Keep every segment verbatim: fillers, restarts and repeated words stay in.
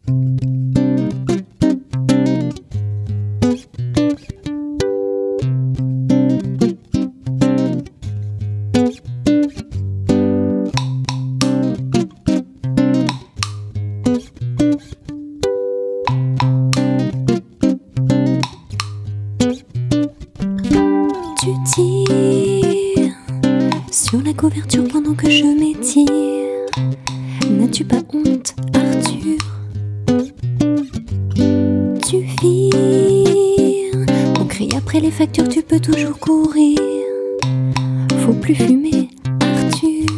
Tu tires sur la couverture pendant que je m'étire. N'as-tu pas honte, Arthur? Tu vires, on crie après les factures, tu peux toujours courir. Faut plus fumer, Arthur.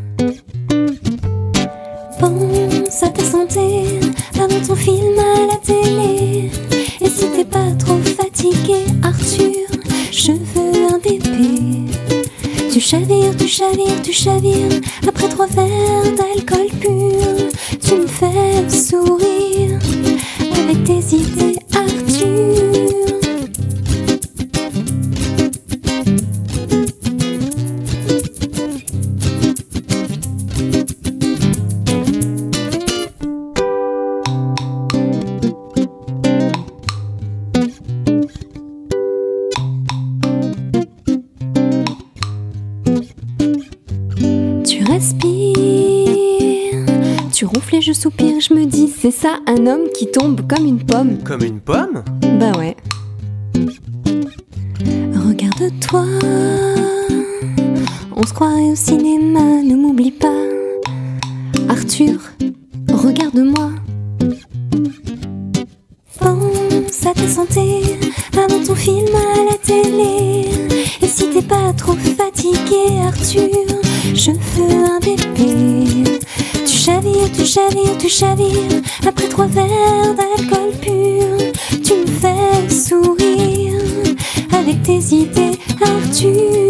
Pense à ta santé avant ton film à la télé. Et si t'es pas trop fatigué, Arthur, je veux un bébé. Tu chavires, tu chavires, tu chavires. Après trois verres d'alcool pur, tu me fais sourire avec tes idées, Arthur. Tu respires, tu ronfles et je soupire, je me dis c'est ça un homme qui tombe comme une pomme. Comme une pomme? Bah ouais. Regarde-toi, on se croirait au cinéma, ne m'oublie pas. Arthur, regarde-moi. Pense à ta santé avant ton film à la télé. Et si t'es pas trop fatigué, Arthur, je veux un bébé. Tu chavires, tu chavires, tu chavires. Après trois verres d'alcool pur, tu me fais sourire avec tes idées, Arthur.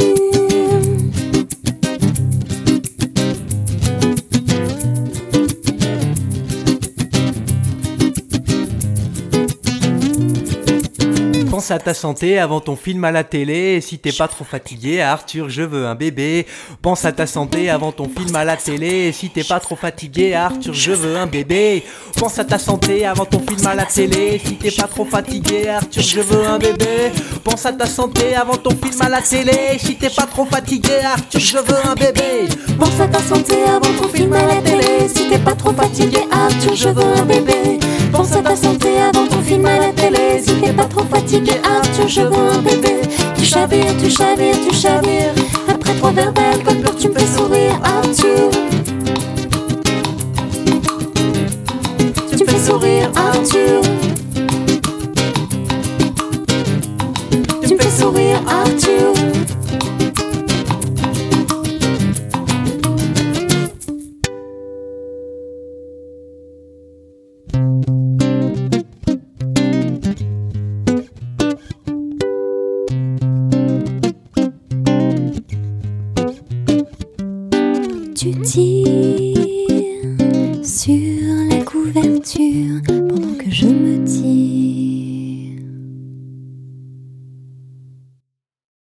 Pense à ta santé avant ton film à la télé. Et si t'es pas trop fatigué, Arthur, je veux un bébé. Pense à ta santé avant ton film à la télé. Et si t'es pas trop fatigué, Arthur, je veux un bébé. Pense à ta santé avant ton film à la télé. Si t'es pas trop fatigué, Arthur, je veux un bébé. Pense à ta santé avant ton film à la télé. Si t'es pas trop fatigué, Arthur, je veux un bébé. Pense à ta santé avant ton film à la télé. Si t'es pas trop fatigué, Arthur, je veux un bébé. Pense à ta santé avant ton film à la télé. Si t'es pas trop fatigué, Arthur, je veux un bébé. Tu chavires, tu chavires, tu chavires. Après trois verres d'alcool pur, tu me fais sourire, Arthur. Tu me fais sourire, Arthur.